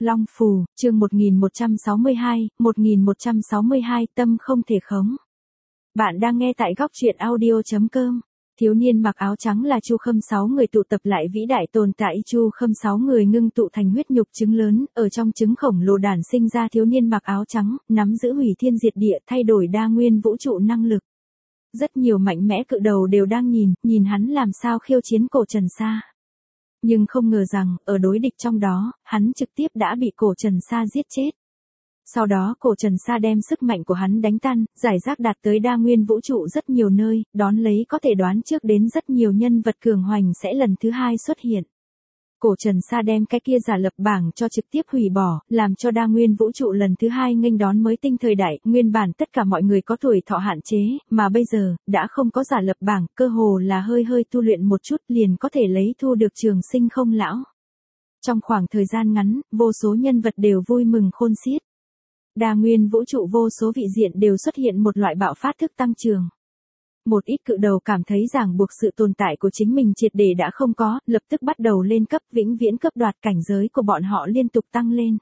Long Phù, chương 1162, tâm không thể khống. Bạn đang nghe tại góc truyện audio.com. Thiếu niên mặc áo trắng là Chu Khâm 6 người tụ tập lại vĩ đại tồn tại. Chu Khâm 6 người ngưng tụ thành huyết nhục trứng lớn, ở trong trứng khổng lồ đản sinh ra thiếu niên mặc áo trắng, nắm giữ hủy thiên diệt địa, thay đổi đa nguyên vũ trụ năng lực. Rất nhiều mạnh mẽ cự đầu đều đang nhìn hắn làm sao khiêu chiến Cổ Trần Sa. Nhưng không ngờ rằng, ở đối địch trong đó, hắn trực tiếp đã bị Cổ Trần Sa giết chết. Sau đó Cổ Trần Sa đem sức mạnh của hắn đánh tan, giải rác đạt tới đa nguyên vũ trụ rất nhiều nơi, đón lấy có thể đoán trước đến rất nhiều nhân vật cường hoành sẽ lần thứ hai xuất hiện. Cổ Trần Sa đem cái kia giả lập bảng cho trực tiếp hủy bỏ, làm cho đa nguyên vũ trụ lần thứ hai nghênh đón mới tinh thời đại, nguyên bản tất cả mọi người có tuổi thọ hạn chế, mà bây giờ, đã không có giả lập bảng, cơ hồ là hơi tu luyện một chút liền có thể lấy thu được trường sinh không lão. Trong khoảng thời gian ngắn, vô số nhân vật đều vui mừng khôn xiết. Đa nguyên vũ trụ vô số vị diện đều xuất hiện một loại bạo phát thức tăng trưởng. Một ít cự đầu cảm thấy ràng buộc sự tồn tại của chính mình triệt để đã không có, lập tức bắt đầu lên cấp, vĩnh viễn cấp đoạt cảnh giới của bọn họ liên tục tăng lên.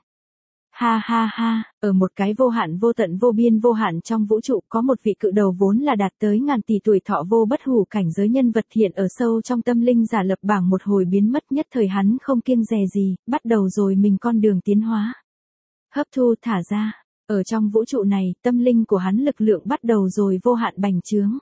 Ha ha ha, ở một cái vô hạn vô tận vô biên vô hạn trong vũ trụ có một vị cự đầu vốn là đạt tới ngàn tỷ tuổi thọ vô bất hủ cảnh giới nhân vật hiện ở sâu trong tâm linh giả lập bảng một hồi biến mất nhất thời hắn không kiêng dè gì, bắt đầu rồi mình con đường tiến hóa. Hấp thu thả ra, ở trong vũ trụ này, tâm linh của hắn lực lượng bắt đầu rồi vô hạn bành trướng.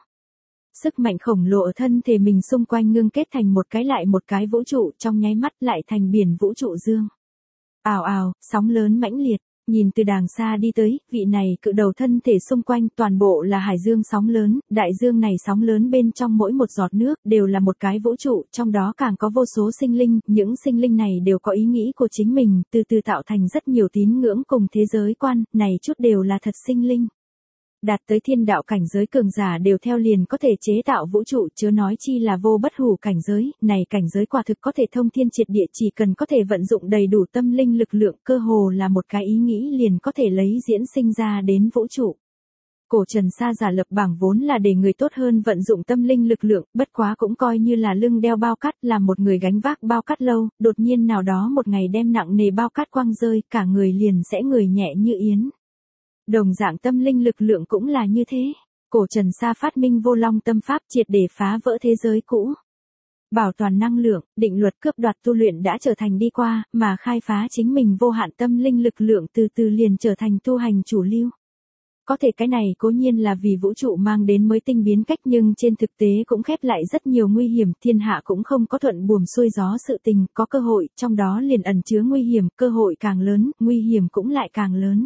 Sức mạnh khổng lồ ở thân thể mình xung quanh ngưng kết thành một cái lại một cái vũ trụ, trong nháy mắt lại thành biển vũ trụ dương. Ào ào, sóng lớn mãnh liệt, nhìn từ đàng xa đi tới, vị này cự đầu thân thể xung quanh toàn bộ là hải dương sóng lớn, đại dương này sóng lớn bên trong mỗi một giọt nước đều là một cái vũ trụ, trong đó càng có vô số sinh linh, những sinh linh này đều có ý nghĩ của chính mình, từ từ tạo thành rất nhiều tín ngưỡng cùng thế giới quan, này chút đều là thật sinh linh. Đạt tới thiên đạo cảnh giới cường giả đều theo liền có thể chế tạo vũ trụ, chớ nói chi là vô bất hủ cảnh giới, này cảnh giới quả thực có thể thông thiên triệt địa, chỉ cần có thể vận dụng đầy đủ tâm linh lực lượng, cơ hồ là một cái ý nghĩ liền có thể lấy diễn sinh ra đến vũ trụ. Cổ Trần Sa giả lập bảng vốn là để người tốt hơn vận dụng tâm linh lực lượng, bất quá cũng coi như là lưng đeo bao cát, làm một người gánh vác bao cát lâu, đột nhiên nào đó một ngày đem nặng nề bao cát quăng rơi, cả người liền sẽ người nhẹ như yến. Đồng dạng tâm linh lực lượng cũng là như thế. Cổ Trần Sa phát minh vô long tâm pháp triệt để phá vỡ thế giới cũ. Bảo toàn năng lượng, định luật cướp đoạt tu luyện đã trở thành đi qua, mà khai phá chính mình vô hạn tâm linh lực lượng từ từ liền trở thành tu hành chủ lưu. Có thể cái này cố nhiên là vì vũ trụ mang đến mới tinh biến cách, nhưng trên thực tế cũng khép lại rất nhiều nguy hiểm, thiên hạ cũng không có thuận buồm xuôi gió sự tình, có cơ hội, trong đó liền ẩn chứa nguy hiểm, cơ hội càng lớn, nguy hiểm cũng lại càng lớn.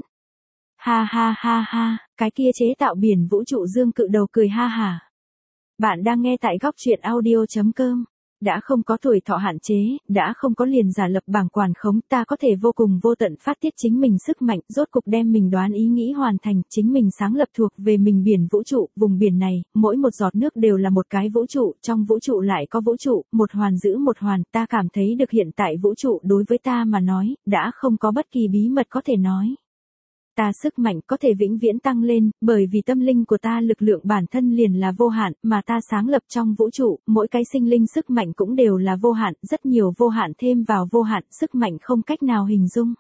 Ha ha ha ha, cái kia chế tạo biển vũ trụ dương cự đầu cười ha hả. Bạn đang nghe tại góc truyện audio.com. Đã không có tuổi thọ hạn chế, đã không có liền giả lập bảng quản khống, ta có thể vô cùng vô tận phát tiết chính mình sức mạnh, rốt cục đem mình đoán ý nghĩ hoàn thành, chính mình sáng lập thuộc về mình biển vũ trụ, vùng biển này, mỗi một giọt nước đều là một cái vũ trụ, trong vũ trụ lại có vũ trụ, một hoàn giữ một hoàn, ta cảm thấy được hiện tại vũ trụ đối với ta mà nói, đã không có bất kỳ bí mật có thể nói. Ta sức mạnh có thể vĩnh viễn tăng lên, bởi vì tâm linh của ta lực lượng bản thân liền là vô hạn, mà ta sáng lập trong vũ trụ, mỗi cái sinh linh sức mạnh cũng đều là vô hạn, rất nhiều vô hạn thêm vào vô hạn, sức mạnh không cách nào hình dung.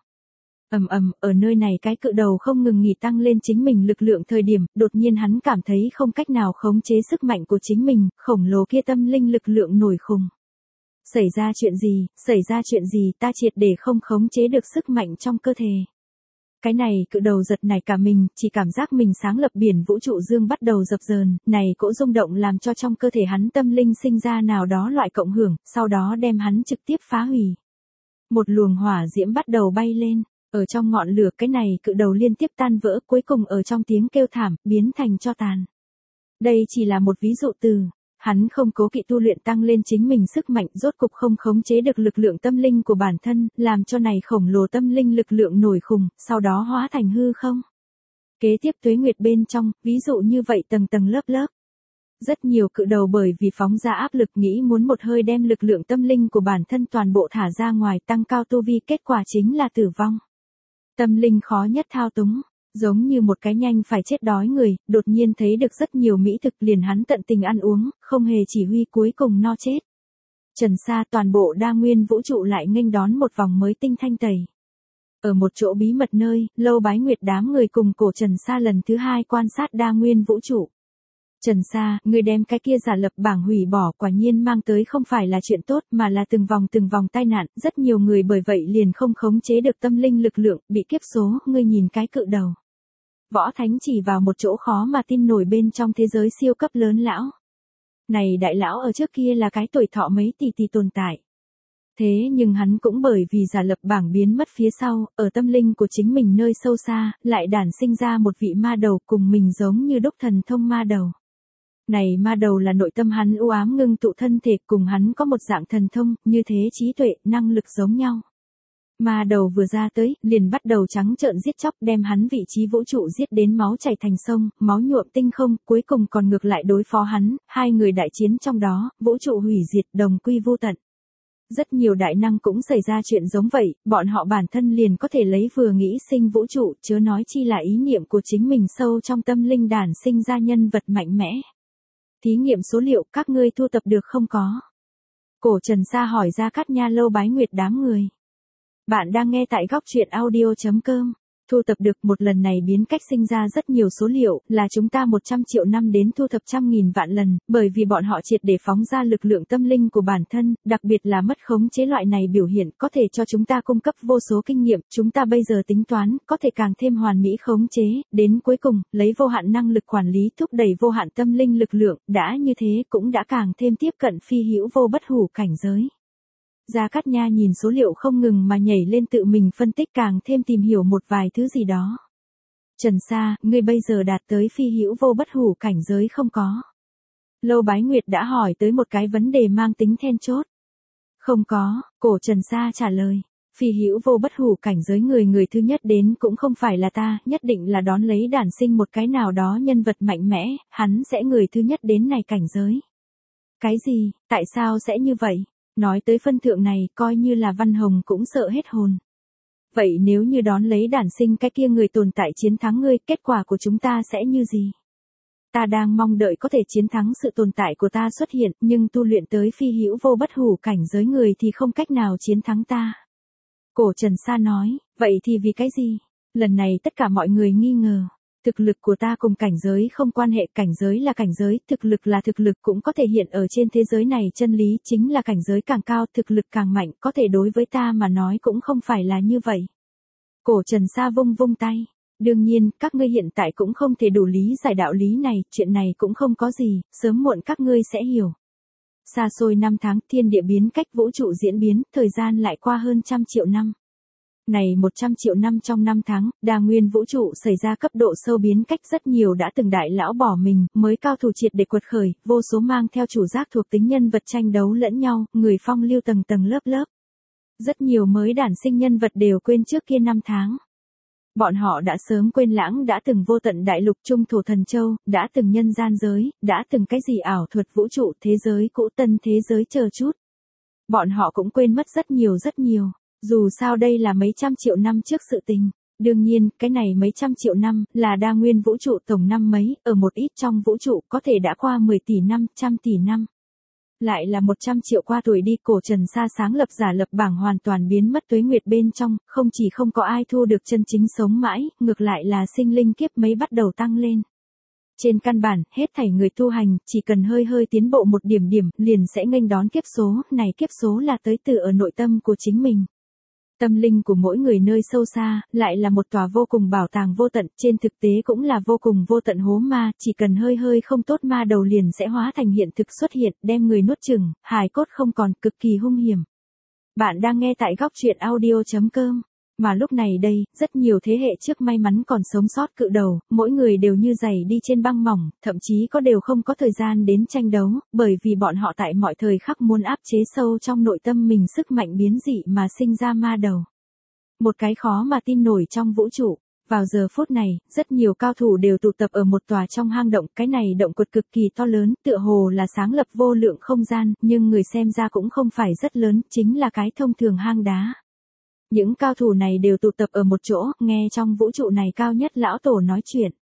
Ở nơi này cái cự đầu không ngừng nghỉ tăng lên chính mình lực lượng thời điểm, đột nhiên hắn cảm thấy không cách nào khống chế sức mạnh của chính mình, khổng lồ kia tâm linh lực lượng nổi khùng. Xảy ra chuyện gì, ta triệt để không khống chế được sức mạnh trong cơ thể. Cái này cự đầu giật nảy cả mình, chỉ cảm giác mình sáng lập biển vũ trụ dương bắt đầu dập dờn, này cỗ rung động làm cho trong cơ thể hắn tâm linh sinh ra nào đó loại cộng hưởng, sau đó đem hắn trực tiếp phá hủy. Một luồng hỏa diễm bắt đầu bay lên, ở trong ngọn lửa cái này cự đầu liên tiếp tan vỡ, cuối cùng ở trong tiếng kêu thảm, biến thành tro tàn. Đây chỉ là một ví dụ từ. Hắn không cố kỵ tu luyện tăng lên chính mình sức mạnh, rốt cục không khống chế được lực lượng tâm linh của bản thân, làm cho này khổng lồ tâm linh lực lượng nổi khùng, sau đó hóa thành hư không. Kế tiếp tuế nguyệt bên trong, ví dụ như vậy tầng tầng lớp lớp. Rất nhiều cự đầu bởi vì phóng ra áp lực nghĩ muốn một hơi đem lực lượng tâm linh của bản thân toàn bộ thả ra ngoài tăng cao tu vi, kết quả chính là tử vong. Tâm linh khó nhất thao túng. Giống như một cái nhanh phải chết đói người, đột nhiên thấy được rất nhiều mỹ thực liền hắn tận tình ăn uống, không hề chỉ huy cuối cùng no chết. Trần Sa toàn bộ đa nguyên vũ trụ lại nghênh đón một vòng mới tinh thanh tẩy. Ở một chỗ bí mật nơi, Lâu Bái Nguyệt đám người cùng Cổ Trần Sa lần thứ hai quan sát đa nguyên vũ trụ. Trần Sa, người đem cái kia giả lập bảng hủy bỏ quả nhiên mang tới không phải là chuyện tốt mà là từng vòng tai nạn, rất nhiều người bởi vậy liền không khống chế được tâm linh lực lượng, bị kiếp số, ngươi nhìn cái cự đầu. Võ Thánh chỉ vào một chỗ khó mà tin nổi bên trong thế giới siêu cấp lớn lão. Này đại lão ở trước kia là cái tuổi thọ mấy tỷ tồn tại. Thế nhưng hắn cũng bởi vì giả lập bảng biến mất phía sau, ở tâm linh của chính mình nơi sâu xa, lại đản sinh ra một vị ma đầu cùng mình giống như đúc thần thông ma đầu. Này ma đầu là nội tâm hắn u ám ngưng tụ thân thể cùng hắn có một dạng thần thông, như thế trí tuệ, năng lực giống nhau. Ma đầu vừa ra tới, liền bắt đầu trắng trợn giết chóc đem hắn vị trí vũ trụ giết đến máu chảy thành sông, máu nhuộm tinh không, cuối cùng còn ngược lại đối phó hắn, hai người đại chiến trong đó, vũ trụ hủy diệt đồng quy vô tận. Rất nhiều đại năng cũng xảy ra chuyện giống vậy, bọn họ bản thân liền có thể lấy vừa nghĩ sinh vũ trụ, chớ nói chi là ý niệm của chính mình sâu trong tâm linh đản sinh ra nhân vật mạnh mẽ. Thí nghiệm số liệu các ngươi thu tập được không có? Cổ Trần Sa hỏi Gia Cát Nha Lâu Bái Nguyệt đám người. Bạn đang nghe tại góc truyện audio.com. Thu tập được một lần này biến cách sinh ra rất nhiều số liệu, là chúng ta 100 triệu năm đến thu thập trăm nghìn vạn lần, bởi vì bọn họ triệt để phóng ra lực lượng tâm linh của bản thân, đặc biệt là mất khống chế loại này biểu hiện, có thể cho chúng ta cung cấp vô số kinh nghiệm, chúng ta bây giờ tính toán, có thể càng thêm hoàn mỹ khống chế, đến cuối cùng, lấy vô hạn năng lực quản lý thúc đẩy vô hạn tâm linh lực lượng, đã như thế cũng đã càng thêm tiếp cận phi hữu vô bất hủ cảnh giới. Gia Cát Nha nhìn số liệu không ngừng mà nhảy lên tự mình phân tích càng thêm tìm hiểu một vài thứ gì đó. Trần Sa, ngươi bây giờ đạt tới phi hữu vô bất hủ cảnh giới không có? Lâu Bái Nguyệt đã hỏi tới một cái vấn đề mang tính then chốt. Không có, Cổ Trần Sa trả lời. Phi hữu vô bất hủ cảnh giới người thứ nhất đến cũng không phải là ta, nhất định là đón lấy đản sinh một cái nào đó nhân vật mạnh mẽ, hắn sẽ người thứ nhất đến này cảnh giới. Cái gì, tại sao sẽ như vậy? Nói tới phân thượng này, coi như là Văn Hồng cũng sợ hết hồn. Vậy nếu như đón lấy đản sinh cái kia người tồn tại chiến thắng ngươi, kết quả của chúng ta sẽ như gì? Ta đang mong đợi có thể chiến thắng sự tồn tại của ta xuất hiện, nhưng tu luyện tới phi hữu vô bất hủ cảnh giới người thì không cách nào chiến thắng ta. Cổ Trần Sa nói, vậy thì vì cái gì? Lần này tất cả mọi người nghi ngờ. Thực lực của ta cùng cảnh giới không quan hệ, cảnh giới là cảnh giới, thực lực là thực lực cũng có thể hiện ở trên thế giới này, chân lý chính là cảnh giới càng cao, thực lực càng mạnh, có thể đối với ta mà nói cũng không phải là như vậy. Cổ Trần Sa vung tay. Đương nhiên, các ngươi hiện tại cũng không thể đủ lý giải đạo lý này, chuyện này cũng không có gì, sớm muộn các ngươi sẽ hiểu. Xa xôi 5 tháng, thiên địa biến cách vũ trụ diễn biến, thời gian lại qua hơn 100 triệu năm. Này 100 triệu năm trong 5 tháng, đa nguyên vũ trụ xảy ra cấp độ sâu biến cách rất nhiều đã từng đại lão bỏ mình, mới cao thủ triệt để quật khởi, vô số mang theo chủ giác thuộc tính nhân vật tranh đấu lẫn nhau, người phong lưu tầng lớp. Rất nhiều mới đản sinh nhân vật đều quên trước kia 5 tháng. Bọn họ đã sớm quên lãng đã từng vô tận đại lục trung thổ thần châu, đã từng nhân gian giới, đã từng cái gì ảo thuật vũ trụ thế giới cũ tân thế giới chờ chút. Bọn họ cũng quên mất rất nhiều. Dù sao đây là mấy trăm triệu năm trước sự tình. Đương nhiên, cái này mấy trăm triệu năm, là đa nguyên vũ trụ tổng năm mấy, ở một ít trong vũ trụ có thể đã qua 10 tỷ năm, 100 tỷ năm. Lại là 100 triệu qua tuổi đi. Cổ Trần Sa sáng lập giả lập bảng hoàn toàn biến mất tuế nguyệt bên trong, không chỉ không có ai thu được chân chính sống mãi, ngược lại là sinh linh kiếp mấy bắt đầu tăng lên. Trên căn bản, hết thảy người tu hành, chỉ cần hơi tiến bộ một điểm, liền sẽ nghênh đón kiếp số, này kiếp số là tới từ ở nội tâm của chính mình. Tâm linh của mỗi người nơi sâu xa, lại là một tòa vô cùng bảo tàng vô tận, trên thực tế cũng là vô cùng vô tận hố ma, chỉ cần hơi không tốt ma đầu liền sẽ hóa thành hiện thực xuất hiện, đem người nuốt chửng, hài cốt không còn, cực kỳ hung hiểm. Bạn đang nghe tại góc truyện audio.com. Mà lúc này đây, rất nhiều thế hệ trước may mắn còn sống sót cự đầu, mỗi người đều như giày đi trên băng mỏng, thậm chí có đều không có thời gian đến tranh đấu, bởi vì bọn họ tại mọi thời khắc muốn áp chế sâu trong nội tâm mình sức mạnh biến dị mà sinh ra ma đầu. Một cái khó mà tin nổi trong vũ trụ. Vào giờ phút này, rất nhiều cao thủ đều tụ tập ở một tòa trong hang động, cái này động quật cực kỳ to lớn, tựa hồ là sáng lập vô lượng không gian, nhưng người xem ra cũng không phải rất lớn, chính là cái thông thường hang đá. Những cao thủ này đều tụ tập ở một chỗ, nghe trong vũ trụ này cao nhất lão tổ nói chuyện.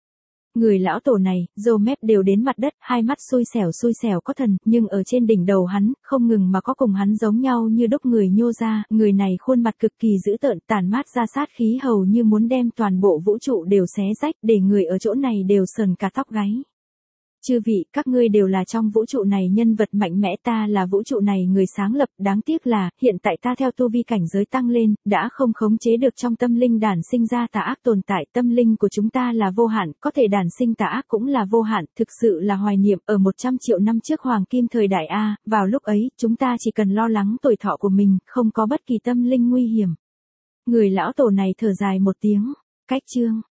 Người lão tổ này, râu mép đều đến mặt đất, hai mắt xui xẻo có thần, nhưng ở trên đỉnh đầu hắn, không ngừng mà có cùng hắn giống nhau như đúc người nhô ra, người này khuôn mặt cực kỳ dữ tợn, tản mát ra sát khí hầu như muốn đem toàn bộ vũ trụ đều xé rách, để người ở chỗ này đều sờn cả tóc gáy. Chư vị, các ngươi đều là trong vũ trụ này nhân vật mạnh mẽ, ta là vũ trụ này người sáng lập, đáng tiếc là, hiện tại ta theo tu vi cảnh giới tăng lên, đã không khống chế được trong tâm linh đản sinh ra tà ác tồn tại, tâm linh của chúng ta là vô hạn, có thể đản sinh tà ác cũng là vô hạn, thực sự là hoài niệm, ở 100 triệu năm trước hoàng kim thời đại A, vào lúc ấy, chúng ta chỉ cần lo lắng tuổi thọ của mình, không có bất kỳ tâm linh nguy hiểm. Người lão tổ này thở dài một tiếng, cách chương.